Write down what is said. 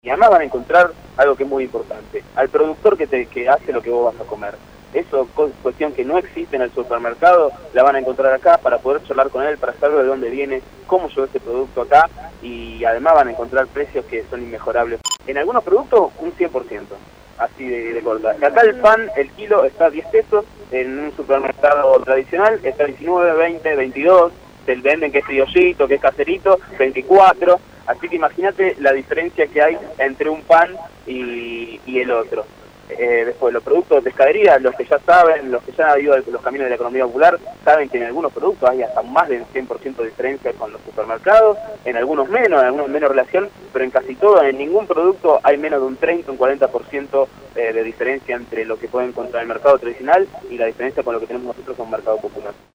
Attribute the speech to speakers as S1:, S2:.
S1: Y además van a encontrar algo que es muy importante, al productor que hace lo que vos vas a comer. Eso, cuestión que no existe en el supermercado, la van a encontrar acá para poder charlar con él, para saber de dónde viene, cómo llegó este producto acá, y además van a encontrar precios que son inmejorables. En algunos productos, un 100%, así de corta. Acá el pan, el kilo, está a 10 pesos, en un supermercado tradicional está 19, 20, 22, te venden que es criollito, que es caserito, 24, así que imagínate la diferencia que hay entre un pan y el otro. Después, los productos de pescadería, los que ya saben, los que ya han ido a los caminos de la economía popular, saben que en algunos productos hay hasta más del 100% de diferencia con los supermercados, en algunos menos relación, pero en casi todo, en ningún producto hay menos de un 30, un 40% de diferencia entre lo que pueden encontrar en el mercado tradicional y la diferencia con lo que tenemos nosotros en un mercado popular.